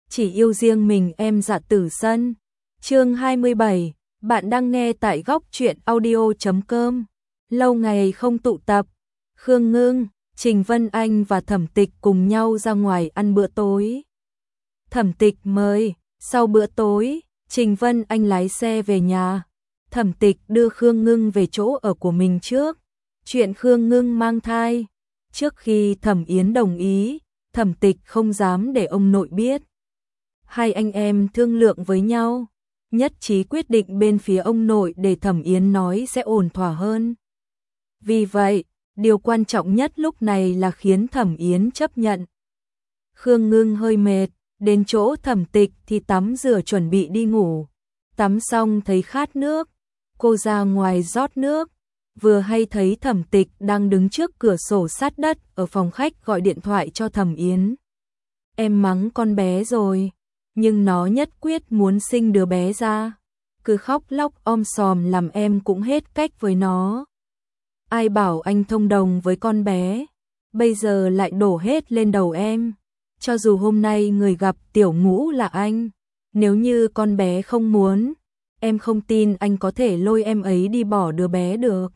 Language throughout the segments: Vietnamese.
chỉ yêu riêng mình em Dạ Tử Sân. Chương 27, bạn đang nghe tại góc truyện audio.com. Lâu ngày không tụ tập, Khương Ngưng, Trình Vân Anh và Thẩm Tịch cùng nhau ra ngoài ăn bữa tối. Thẩm Tịch mời, sau bữa tối, Trình Vân Anh lái xe về nhà. Thẩm Tịch đưa Khương Ngưng về chỗ ở của mình trước. Chuyện Khương Ngưng mang thai, trước khi Thẩm Yến đồng ý, Thẩm Tịch không dám để ông nội biết. Hai anh em thương lượng với nhau, nhất trí quyết định bên phía ông nội để Thẩm Yến nói sẽ ổn thỏa hơn. Vì vậy, điều quan trọng nhất lúc này là khiến Thẩm Yến chấp nhận. Khương Ngưng hơi mệt, đến chỗ Thẩm Tịch thì tắm rửa chuẩn bị đi ngủ. Tắm xong thấy khát nước, cô ra ngoài rót nước, vừa hay thấy Thẩm Tịch đang đứng trước cửa sổ sát đất ở phòng khách gọi điện thoại cho Thẩm Yến. Em mắng con bé rồi, nhưng nó nhất quyết muốn sinh đứa bé ra, cứ khóc lóc om sòm làm em cũng hết cách với nó. Ai bảo anh thông đồng với con bé, bây giờ lại đổ hết lên đầu em. Cho dù hôm nay người gặp Tiểu Ngũ là anh, nếu như con bé không muốn, em không tin anh có thể lôi em ấy đi bỏ đứa bé được.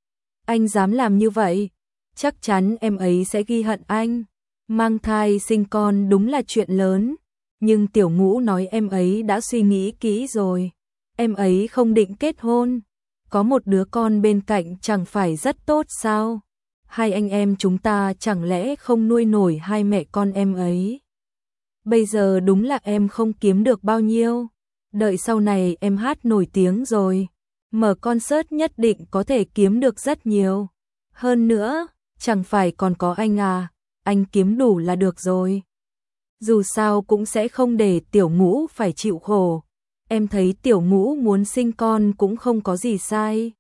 Anh dám làm như vậy, chắc chắn em ấy sẽ ghi hận anh. Mang thai sinh con đúng là chuyện lớn, nhưng Tiểu Ngũ nói em ấy đã suy nghĩ kỹ rồi. Em ấy không định kết hôn, có một đứa con bên cạnh chẳng phải rất tốt sao? Hai anh em chúng ta chẳng lẽ không nuôi nổi hai mẹ con em ấy? Bây giờ đúng là em không kiếm được bao nhiêu, đợi sau này em hát nổi tiếng rồi, mở concert nhất định có thể kiếm được rất nhiều. Hơn nữa, chẳng phải còn có anh à, anh kiếm đủ là được rồi. Dù sao cũng sẽ không để Tiểu Ngũ phải chịu khổ. Em thấy Tiểu Ngũ muốn sinh con cũng không có gì sai.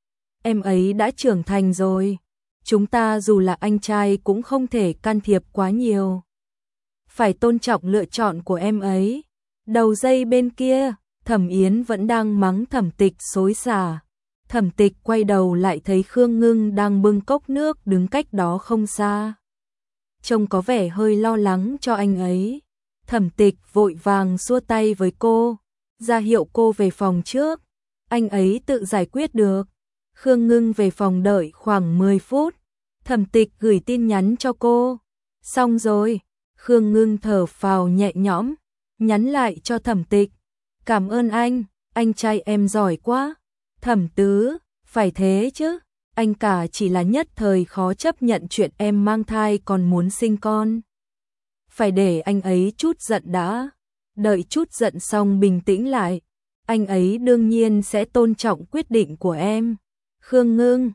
Em ấy đã trưởng thành rồi, chúng ta dù là anh trai cũng không thể can thiệp quá nhiều. Phải tôn trọng lựa chọn của em ấy. Đầu dây bên kia, Thẩm Yến vẫn đang mắng Thẩm Tịch xối xả. Thẩm Tịch quay đầu lại thấy Khương Ngưng đang bưng cốc nước đứng cách đó không xa. Trông có vẻ hơi lo lắng cho anh ấy. Thẩm Tịch vội vàng xua tay với cô, ra hiệu cô về phòng trước. Anh ấy tự giải quyết được. Khương Ngưng về phòng đợi khoảng 10 phút. Thẩm Tịch gửi tin nhắn cho cô. Xong rồi. Khương Ngưng thở phào nhẹ nhõm, nhắn lại cho Thẩm Tịch. Cảm ơn anh trai em giỏi quá. Thẩm Tứ, phải thế chứ. Anh cả chỉ là nhất thời khó chấp nhận chuyện em mang thai còn muốn sinh con. Phải để anh ấy chút giận đã. Đợi chút giận xong bình tĩnh lại, anh ấy đương nhiên sẽ tôn trọng quyết định của em. Khương Ngưng,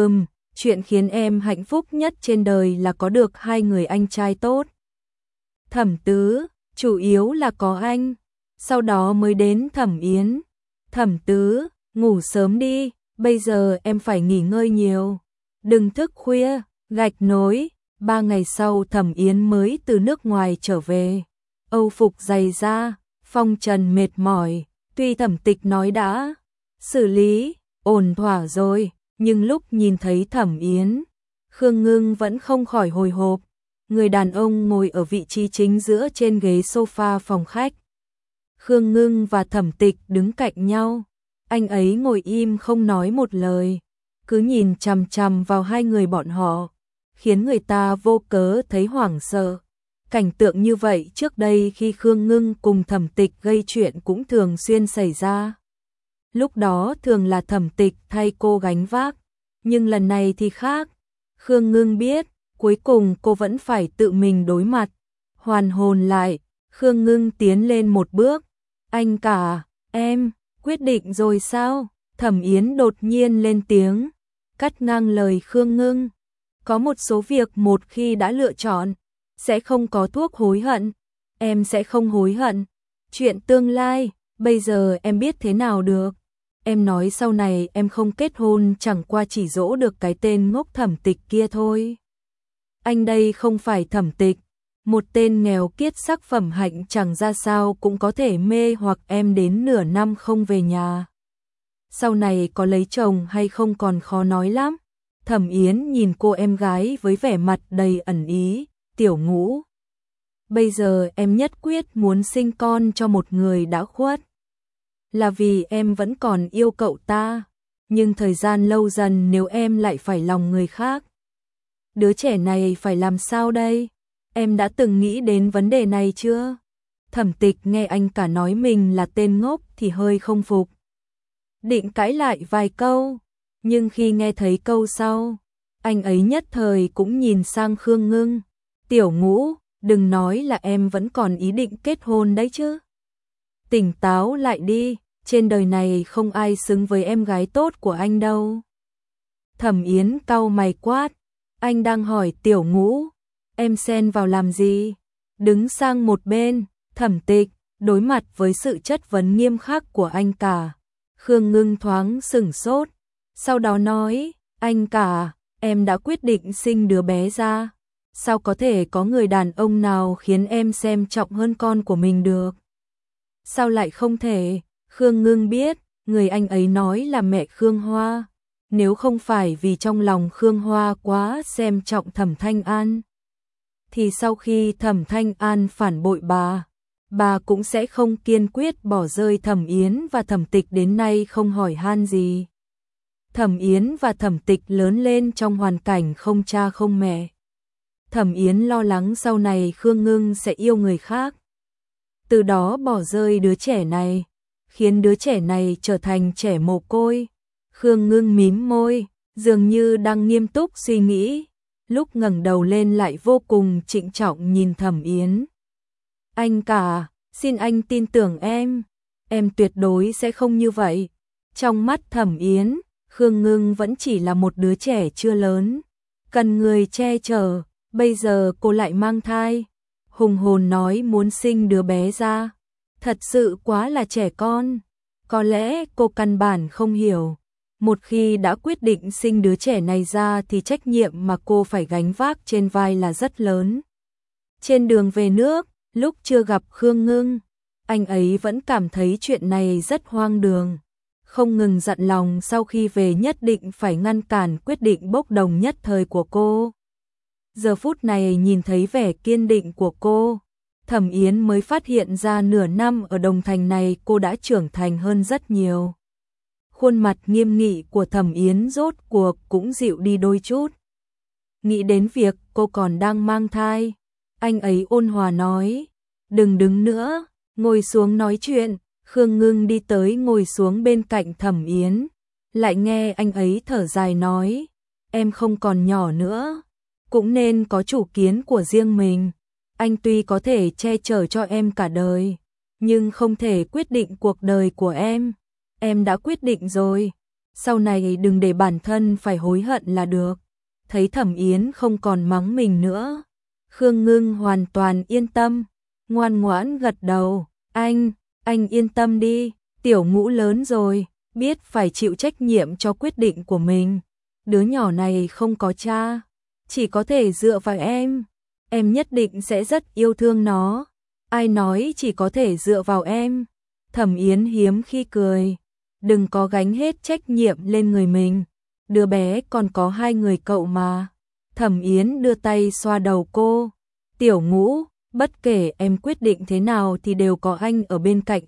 chuyện khiến em hạnh phúc nhất trên đời là có được hai người anh trai tốt. Thẩm Tứ, chủ yếu là có anh, sau đó mới đến Thẩm Yến. Thẩm Tứ, ngủ sớm đi, bây giờ em phải nghỉ ngơi nhiều. Đừng thức khuya, gạch nối. 3 ngày sau Thẩm Yến mới từ nước ngoài trở về. Âu phục dày da, phong trần mệt mỏi, tuy Thẩm Tịch nói đã xử lý, ổn thỏa rồi, nhưng lúc nhìn thấy Thẩm Yến, Khương Ngưng vẫn không khỏi hồi hộp. Người đàn ông ngồi ở vị trí chính giữa trên ghế sofa phòng khách. Khương Ngưng và Thẩm Tịch đứng cạnh nhau, anh ấy ngồi im không nói một lời, cứ nhìn chằm chằm vào hai người bọn họ, khiến người ta vô cớ thấy hoảng sợ. Cảnh tượng như vậy trước đây khi Khương Ngưng cùng Thẩm Tịch gây chuyện cũng thường xuyên xảy ra. Lúc đó thường là Thẩm Tịch thay cô gánh vác, nhưng lần này thì khác. Khương Ngưng biết, cuối cùng cô vẫn phải tự mình đối mặt. Hoàn hồn lại, Khương Ngưng tiến lên một bước. Anh cả, em, quyết định rồi sao? Thẩm Yến đột nhiên lên tiếng, cắt ngang lời Khương Ngưng. Có một số việc một khi đã lựa chọn, sẽ không có thuốc hối hận. Em sẽ không hối hận. Chuyện tương lai, bây giờ em biết thế nào được. Em nói sau này em không kết hôn chẳng qua chỉ dỗ được cái tên ngốc Thẩm Tịch kia thôi. Anh đây không phải Thẩm Tịch, một tên nghèo kiết sắc phẩm hạnh chẳng ra sao cũng có thể mê hoặc em đến nửa năm không về nhà. Sau này có lấy chồng hay không còn khó nói lắm. Thẩm Yến nhìn cô em gái với vẻ mặt đầy ẩn ý. Tiểu Ngũ, bây giờ em nhất quyết muốn sinh con cho một người đã khuất. Là vì em vẫn còn yêu cậu ta, nhưng thời gian lâu dần nếu em lại phải lòng người khác. Đứa trẻ này phải làm sao đây? Em đã từng nghĩ đến vấn đề này chưa? Thẩm Tịch nghe anh cả nói mình là tên ngốc thì hơi không phục. Định cãi lại vài câu, nhưng khi nghe thấy câu sau, anh ấy nhất thời cũng nhìn sang Khương Ngưng. Tiểu Ngũ, đừng nói là em vẫn còn ý định kết hôn đấy chứ. Tỉnh táo lại đi, trên đời này không ai xứng với em gái tốt của anh đâu. Thẩm Yến cau mày quát, anh đang hỏi Tiểu Ngũ, em xen vào làm gì? Đứng sang một bên, Thẩm Tịch, đối mặt với sự chất vấn nghiêm khắc của anh cả. Khương Ngưng thoáng sửng sốt, sau đó nói, anh cả, em đã quyết định sinh đứa bé ra. Sao có thể có người đàn ông nào khiến em xem trọng hơn con của mình được? Sao lại không thể? Khương Ngưng biết, người anh ấy nói là mẹ Khương Hoa. Nếu không phải vì trong lòng Khương Hoa quá xem trọng Thẩm Thanh An, thì sau khi Thẩm Thanh An phản bội bà cũng sẽ không kiên quyết bỏ rơi Thẩm Yến và Thẩm Tịch đến nay không hỏi han gì. Thẩm Yến và Thẩm Tịch lớn lên trong hoàn cảnh không cha không mẹ. Thẩm Yến lo lắng sau này Khương Ngưng sẽ yêu người khác, từ đó bỏ rơi đứa trẻ này, khiến đứa trẻ này trở thành trẻ mồ côi. Khương Ngưng mím môi, dường như đang nghiêm túc suy nghĩ, lúc ngẩng đầu lên lại vô cùng trịnh trọng nhìn Thẩm Yến. Anh cả, xin anh tin tưởng em tuyệt đối sẽ không như vậy. Trong mắt Thẩm Yến, Khương Ngưng vẫn chỉ là một đứa trẻ chưa lớn, cần người che chở, bây giờ cô lại mang thai, hùng hồn nói muốn sinh đứa bé ra, thật sự quá là trẻ con. Có lẽ cô căn bản không hiểu, một khi đã quyết định sinh đứa trẻ này ra thì trách nhiệm mà cô phải gánh vác trên vai là rất lớn. Trên đường về nước, lúc chưa gặp Khương Ngưng, anh ấy vẫn cảm thấy chuyện này rất hoang đường, không ngừng dặn lòng sau khi về nhất định phải ngăn cản quyết định bốc đồng nhất thời của cô. Giờ phút này nhìn thấy vẻ kiên định của cô, Thẩm Yến mới phát hiện ra nửa năm ở Đồng Thành này cô đã trưởng thành hơn rất nhiều. Khuôn mặt nghiêm nghị của Thẩm Yến rốt cuộc cũng dịu đi đôi chút. Nghĩ đến việc cô còn đang mang thai, anh ấy ôn hòa nói, đừng đứng nữa, ngồi xuống nói chuyện. Khương Ngưng đi tới ngồi xuống bên cạnh Thẩm Yến, lại nghe anh ấy thở dài nói, em không còn nhỏ nữa, cũng nên có chủ kiến của riêng mình. Anh tuy có thể che chở cho em cả đời, nhưng không thể quyết định cuộc đời của em đã quyết định rồi, sau này đừng để bản thân phải hối hận là được. Thấy Thẩm Yến không còn mắng mình nữa, Khương Ngưng hoàn toàn yên tâm, ngoan ngoãn gật đầu, anh yên tâm đi, Tiểu Ngũ lớn rồi, biết phải chịu trách nhiệm cho quyết định của mình. Đứa nhỏ này không có cha, chỉ có thể dựa vào em nhất định sẽ rất yêu thương nó. Ai nói chỉ có thể dựa vào em? Thẩm Yến hiếm khi cười, đừng có gánh hết trách nhiệm lên người mình, đứa bé còn có hai người cậu mà. Thẩm Yến đưa tay xoa đầu cô, Tiểu Ngũ, bất kể em quyết định thế nào thì đều có anh ở bên cạnh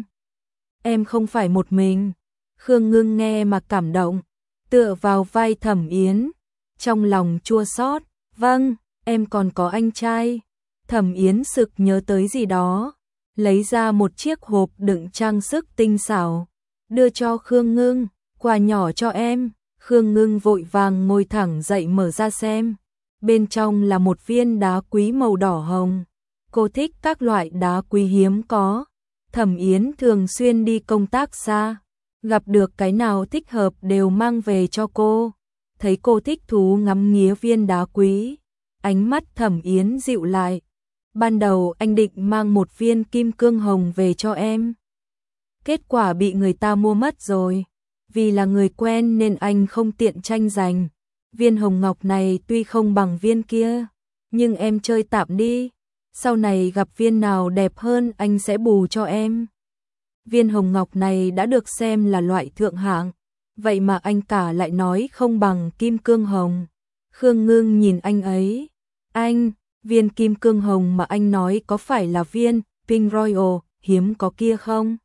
em không phải một mình. Khương Ngưng nghe mà cảm động, tựa vào vai Thẩm Yến, trong lòng chua xót, vâng, em còn có anh trai. Thẩm Yến sực nhớ tới gì đó, lấy ra một chiếc hộp đựng trang sức tinh xảo, đưa cho Khương Ngưng, quà nhỏ cho em. Khương Ngưng vội vàng ngồi thẳng dậy mở ra xem, bên trong là một viên đá quý màu đỏ hồng. Cô thích các loại đá quý hiếm có. Thẩm Yến thường xuyên đi công tác xa, gặp được cái nào thích hợp đều mang về cho cô. Thấy cô thích thú ngắm nghía viên đá quý, ánh mắt Thẩm Yến dịu lại. Ban đầu anh định mang một viên kim cương hồng về cho em, kết quả bị người ta mua mất rồi. Vì là người quen nên anh không tiện tranh giành. Viên hồng ngọc này tuy không bằng viên kia, nhưng em chơi tạm đi, sau này gặp viên nào đẹp hơn anh sẽ bù cho em. Viên hồng ngọc này đã được xem là loại thượng hạng, vậy mà anh cả lại nói không bằng kim cương hồng. Khương Ngưng nhìn anh ấy, anh, viên kim cương hồng mà anh nói có phải là viên Pink Royal hiếm có kia không?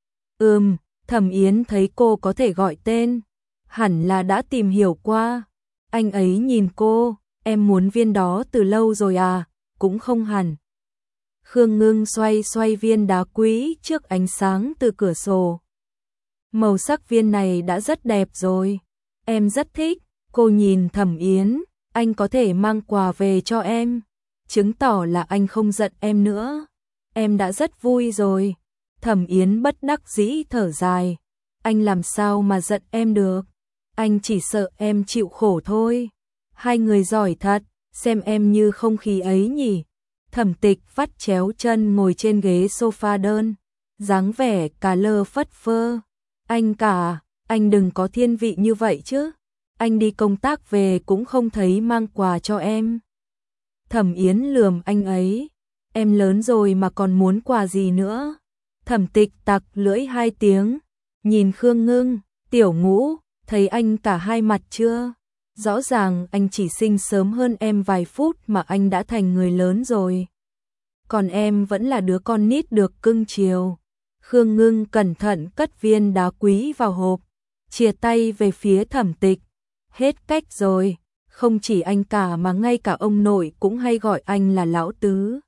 Thẩm Yến thấy cô có thể gọi tên, hẳn là đã tìm hiểu qua. Anh ấy nhìn cô, em muốn viên đó từ lâu rồi à, cũng không hẳn. Khương Ngưng xoay xoay viên đá quý trước ánh sáng từ cửa sổ. Màu sắc viên này đã rất đẹp rồi, em rất thích. Cô nhìn Thẩm Yến, anh có thể mang quà về cho em, chứng tỏ là anh không giận em nữa. Em đã rất vui rồi. Thẩm Yến bất đắc dĩ thở dài, anh làm sao mà giận em được, anh chỉ sợ em chịu khổ thôi. Hai người giỏi thật, xem em như không khí ấy nhỉ. Thẩm Tịch vắt chéo chân ngồi trên ghế sofa đơn, dáng vẻ cà lơ phất phơ. Anh cả, anh đừng có thiên vị như vậy chứ. Anh đi công tác về cũng không thấy mang quà cho em. Thẩm Yến lườm anh ấy, em lớn rồi mà còn muốn quà gì nữa. Thẩm Tịch tặc lưỡi 2 tiếng, nhìn Khương Ngưng, Tiểu Ngũ, thấy anh cả hai mặt chưa? Rõ ràng anh chỉ sinh sớm hơn em vài phút mà anh đã thành người lớn rồi. Còn em vẫn là đứa con nít được cưng chiều. Khương Ngưng cẩn thận cất viên đá quý vào hộp, chìa tay về phía Thẩm Tịch. Hết cách rồi, không chỉ anh cả mà ngay cả ông nội cũng hay gọi anh là lão tứ.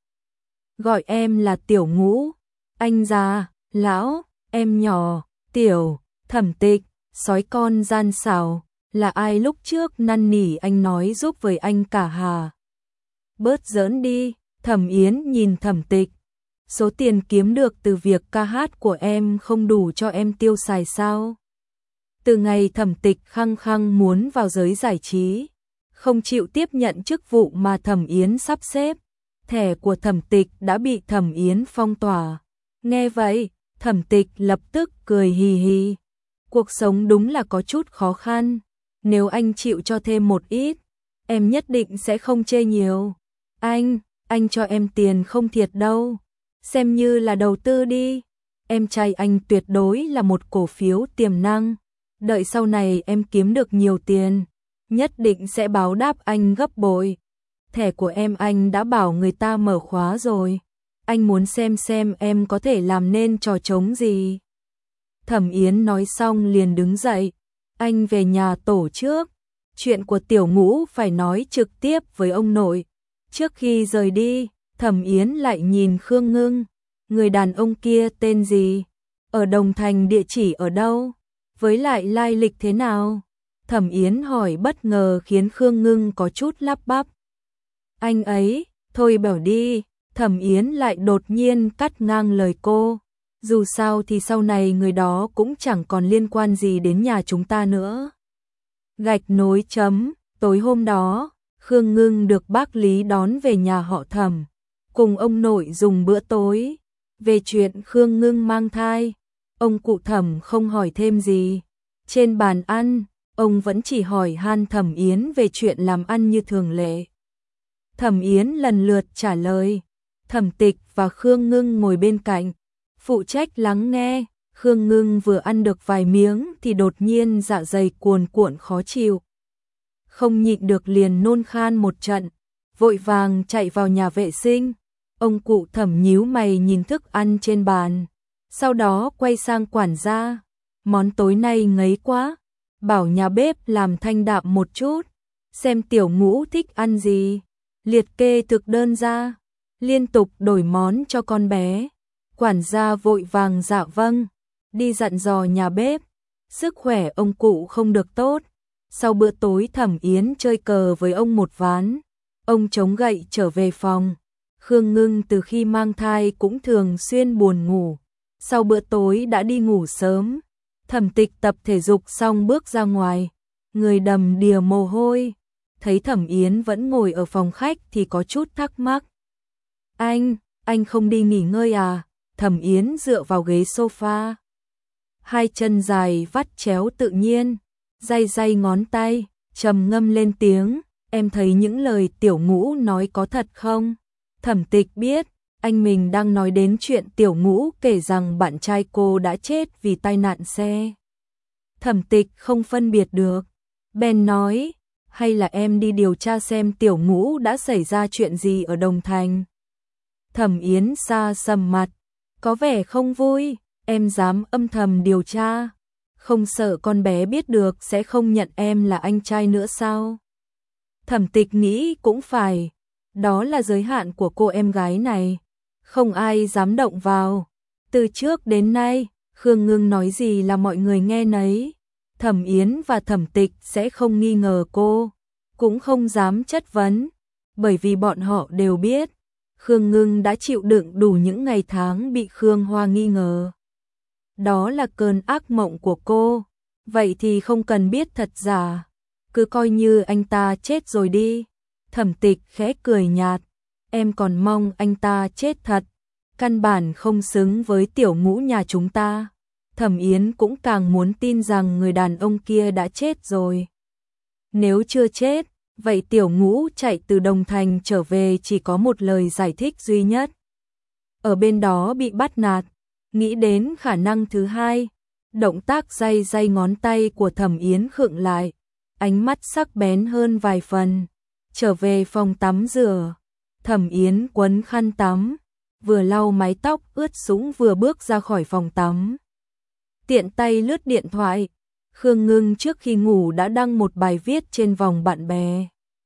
Gọi em là Tiểu Ngũ, anh già, lão, em nhỏ, tiểu. Thẩm Tịch, sói con gian xảo, là ai lúc trước năn nỉ anh nói giúp với anh cả hà? Bớt giỡn đi. Thẩm Yến nhìn Thẩm Tịch, số tiền kiếm được từ việc ca hát của em không đủ cho em tiêu xài sao? Từ ngày Thẩm Tịch khăng khăng muốn vào giới giải trí, không chịu tiếp nhận chức vụ mà Thẩm Yến sắp xếp, thẻ của Thẩm Tịch đã bị Thẩm Yến phong tỏa. Nghe vậy, Thẩm Tịch lập tức cười hì hì. Cuộc sống đúng là có chút khó khăn, nếu anh chịu cho thêm một ít, em nhất định sẽ không chê nhiều. Anh cho em tiền không thiệt đâu, xem như là đầu tư đi. Em trai anh tuyệt đối là một cổ phiếu tiềm năng, đợi sau này em kiếm được nhiều tiền, nhất định sẽ báo đáp anh gấp bội. Thẻ của em anh đã bảo người ta mở khóa rồi, anh muốn xem em có thể làm nên trò trống gì. Thẩm Yến nói xong liền đứng dậy, anh về nhà tổ trước, chuyện của Tiểu Ngũ phải nói trực tiếp với ông nội. Trước khi rời đi, Thẩm Yến lại nhìn Khương Ngưng, người đàn ông kia tên gì? Ở Đồng Thành, địa chỉ ở đâu? Với lại lai lịch thế nào? Thẩm Yến hỏi bất ngờ khiến Khương Ngưng có chút lắp bắp. Anh ấy, thôi bảo đi. Thẩm Yến lại đột nhiên cắt ngang lời cô. Dù sao thì sau này người đó cũng chẳng còn liên quan gì đến nhà chúng ta nữa. Gạch nối chấm, tối hôm đó, Khương Ngưng được bác Lý đón về nhà họ Thẩm, cùng ông nội dùng bữa tối. Về chuyện Khương Ngưng mang thai, ông cụ Thẩm không hỏi thêm gì. Trên bàn ăn, ông vẫn chỉ hỏi han Thẩm Yến về chuyện làm ăn như thường lệ. Thẩm Yến lần lượt trả lời, Thẩm Tịch và Khương Ngưng ngồi bên cạnh, phụ trách lắng nghe. Khương Ngưng vừa ăn được vài miếng thì đột nhiên dạ dày cuồn cuộn khó chịu. Không nhịn được liền nôn khan một trận, vội vàng chạy vào nhà vệ sinh. Ông cụ Thẩm nhíu mày nhìn thức ăn trên bàn, sau đó quay sang quản gia, món tối nay ngấy quá, bảo nhà bếp làm thanh đạm một chút, xem Tiểu Ngũ thích ăn gì, liệt kê thực đơn ra, liên tục đổi món cho con bé. Quản gia vội vàng dạ vâng, đi dặn dò nhà bếp, sức khỏe ông cụ không được tốt. Sau bữa tối Thẩm Yến chơi cờ với ông một ván, ông chống gậy trở về phòng. Khương Ngưng từ khi mang thai cũng thường xuyên buồn ngủ, sau bữa tối đã đi ngủ sớm. Thẩm Tịch tập thể dục xong bước ra ngoài, người đầm đìa mồ hôi, thấy Thẩm Yến vẫn ngồi ở phòng khách thì có chút thắc mắc. Anh không đi nghỉ ngơi à? Thẩm Yến dựa vào ghế sofa, hai chân dài vắt chéo tự nhiên, day ngón tay, trầm ngâm lên tiếng, em thấy những lời Tiểu Ngũ nói có thật không? Thẩm Tịch biết, anh mình đang nói đến chuyện Tiểu Ngũ kể rằng bạn trai cô đã chết vì tai nạn xe. Thẩm Tịch không phân biệt được, bèn nói, hay là em đi điều tra xem Tiểu Ngũ đã xảy ra chuyện gì ở Đồng Thành. Thẩm Yến xa sầm mặt, có vẻ không vui, em dám âm thầm điều tra, không sợ con bé biết được sẽ không nhận em là anh trai nữa sao? Thẩm Tịch nghĩ cũng phải, đó là giới hạn của cô em gái này, không ai dám động vào. Từ trước đến nay, Khương Ngưng nói gì là mọi người nghe nấy. Thẩm Yến và Thẩm Tịch sẽ không nghi ngờ cô, cũng không dám chất vấn, bởi vì bọn họ đều biết, Khương Ngưng đã chịu đựng đủ những ngày tháng bị Khương Hoa nghi ngờ. Đó là cơn ác mộng của cô, vậy thì không cần biết thật giả, cứ coi như anh ta chết rồi đi. Thẩm Tịch khẽ cười nhạt, em còn mong anh ta chết thật, căn bản không xứng với Tiểu Ngũ nhà chúng ta. Thẩm Yến cũng càng muốn tin rằng người đàn ông kia đã chết rồi. Nếu chưa chết, vậy Tiểu Ngũ chạy từ Đồng Thành trở về chỉ có một lời giải thích duy nhất. Ở bên đó bị bắt nạt. Nghĩ đến khả năng thứ hai, động tác day day ngón tay của Thẩm Yến khựng lại, ánh mắt sắc bén hơn vài phần. Trở về phòng tắm rửa, Thẩm Yến quấn khăn tắm, vừa lau mái tóc ướt sũng vừa bước ra khỏi phòng tắm. Tiện tay lướt điện thoại, Khương Ngưng trước khi ngủ đã đăng một bài viết trên vòng bạn bè.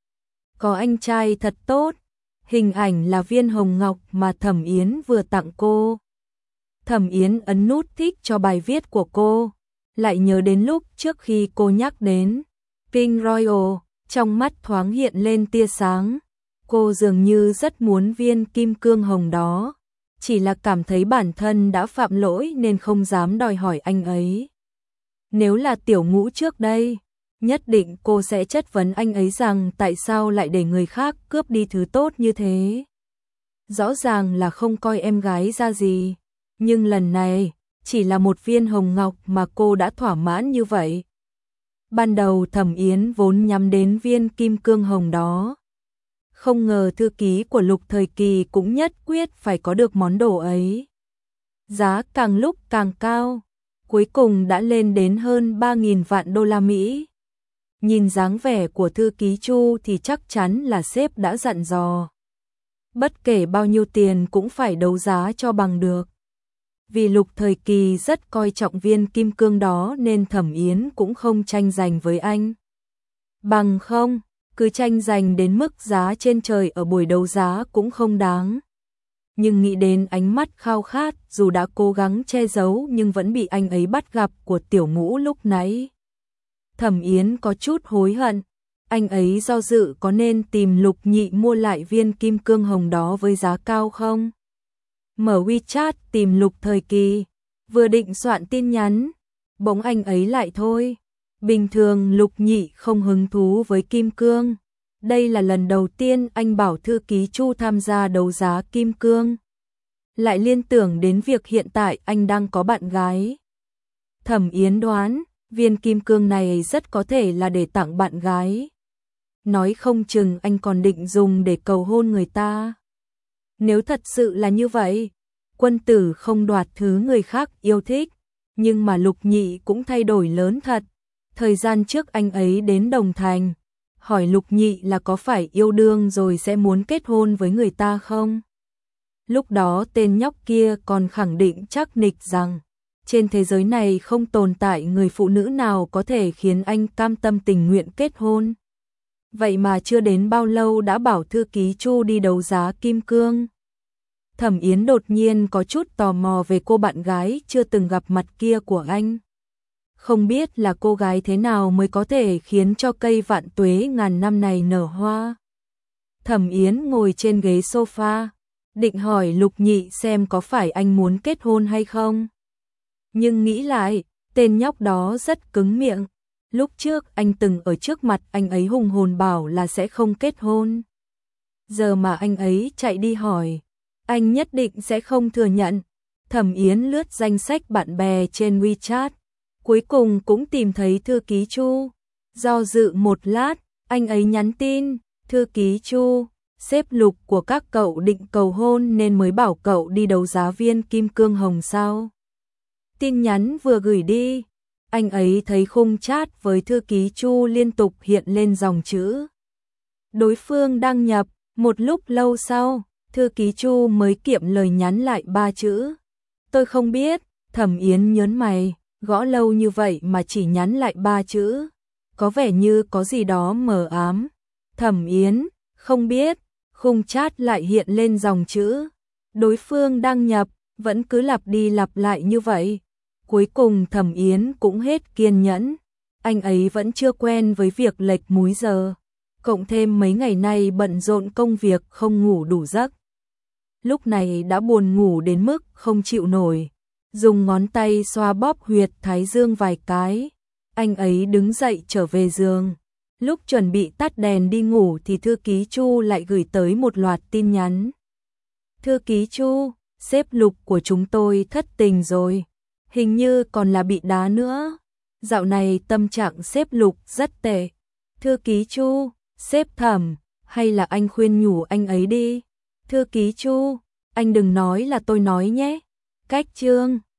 Có anh trai thật tốt, hình ảnh là viên hồng ngọc mà Thẩm Yến vừa tặng cô. Thẩm Yến ấn nút thích cho bài viết của cô, lại nhớ đến lúc trước khi cô nhắc đến King Royal, trong mắt thoáng hiện lên tia sáng. Cô dường như rất muốn viên kim cương hồng đó, chỉ là cảm thấy bản thân đã phạm lỗi nên không dám đòi hỏi anh ấy. Nếu là Tiểu Ngũ trước đây, nhất định cô sẽ chất vấn anh ấy rằng tại sao lại để người khác cướp đi thứ tốt như thế. Rõ ràng là không coi em gái ra gì, nhưng lần này, chỉ là một viên hồng ngọc mà cô đã thỏa mãn như vậy. Ban đầu Thẩm Yến vốn nhắm đến viên kim cương hồng đó. Không ngờ thư ký của Lục Thời Kỳ cũng nhất quyết phải có được món đồ ấy. Giá càng lúc càng cao, cuối cùng đã lên đến hơn 3.000 vạn đô la Mỹ. Nhìn dáng vẻ của thư ký Chu thì chắc chắn là sếp đã dặn dò. Bất kể bao nhiêu tiền cũng phải đấu giá cho bằng được. Vì Lục Thời Kỳ rất coi trọng viên kim cương đó nên Thẩm Yến cũng không tranh giành với anh. Bằng không, cứ tranh giành đến mức giá trên trời ở buổi đấu giá cũng không đáng. Nhưng nghĩ đến ánh mắt khao khát dù đã cố gắng che giấu nhưng vẫn bị anh ấy bắt gặp của Tiểu Ngũ lúc nãy. Thẩm Yến có chút hối hận, anh ấy do dự có nên tìm Lục Nhị mua lại viên kim cương hồng đó với giá cao không? Mở WeChat tìm Lục Thời Kỳ, vừa định soạn tin nhắn, bỗng anh ấy lại thôi. Bình thường Lục Nhị không hứng thú với kim cương. Đây là lần đầu tiên anh bảo thư ký Chu tham gia đấu giá kim cương. Lại liên tưởng đến việc hiện tại anh đang có bạn gái. Thẩm Yến đoán, viên kim cương này rất có thể là để tặng bạn gái. Nói không chừng anh còn định dùng để cầu hôn người ta. Nếu thật sự là như vậy, quân tử không đoạt thứ người khác yêu thích, nhưng mà Lục Nhị cũng thay đổi lớn thật. Thời gian trước anh ấy đến Đồng Thành, hỏi Lục Nhị là có phải yêu đương rồi sẽ muốn kết hôn với người ta không? Lúc đó tên nhóc kia còn khẳng định chắc nịch rằng trên thế giới này không tồn tại người phụ nữ nào có thể khiến anh cam tâm tình nguyện kết hôn. Vậy mà chưa đến bao lâu đã bảo thư ký Chu đi đấu giá kim cương. Thẩm Yến đột nhiên có chút tò mò về cô bạn gái chưa từng gặp mặt kia của anh. Không biết là cô gái thế nào mới có thể khiến cho cây vạn tuế ngàn năm này nở hoa. Thẩm Yến ngồi trên ghế sofa, định hỏi Lục Nhị xem có phải anh muốn kết hôn hay không. Nhưng nghĩ lại, tên nhóc đó rất cứng miệng. Lúc trước anh từng ở trước mặt anh ấy hùng hồn bảo là sẽ không kết hôn. Giờ mà anh ấy chạy đi hỏi, anh nhất định sẽ không thừa nhận. Thẩm Yến lướt danh sách bạn bè trên WeChat, cuối cùng cũng tìm thấy thư ký Chu. Do dự một lát, anh ấy nhắn tin, thư ký Chu, sếp Lục của các cậu định cầu hôn nên mới bảo cậu đi đấu giá viên kim cương hồng sao. Tin nhắn vừa gửi đi, Anh ấy thấy khung chat với thư ký Chu liên tục hiện lên dòng chữ. Đối phương đăng nhập, một lúc lâu sau, thư ký Chu mới kiệm lời nhắn lại 3 chữ. Tôi không biết, Thẩm Yến nhớn mày, gõ lâu như vậy mà chỉ nhắn lại 3 chữ. Có vẻ như có gì đó mờ ám. Thẩm Yến, không biết, khung chat lại hiện lên dòng chữ. Đối phương đăng nhập, vẫn cứ lặp đi lặp lại như vậy. Cuối cùng Thẩm Yến cũng hết kiên nhẫn. Anh ấy vẫn chưa quen với việc lệch múi giờ. Cộng thêm mấy ngày nay bận rộn công việc không ngủ đủ giấc. Lúc này đã buồn ngủ đến mức không chịu nổi. Dùng ngón tay xoa bóp huyệt thái dương vài cái. Anh ấy đứng dậy trở về giường. Lúc chuẩn bị tắt đèn đi ngủ thì thư ký Chu lại gửi tới một loạt tin nhắn. Thư ký Chu, sếp Lục của chúng tôi thất tình rồi. Hình như còn là bị đá nữa. Dạo này tâm trạng sếp Lục rất tệ. Thư ký Chu, sếp Thẩm, hay là anh khuyên nhủ anh ấy đi. Thư ký Chu, anh đừng nói là tôi nói nhé. Cách chương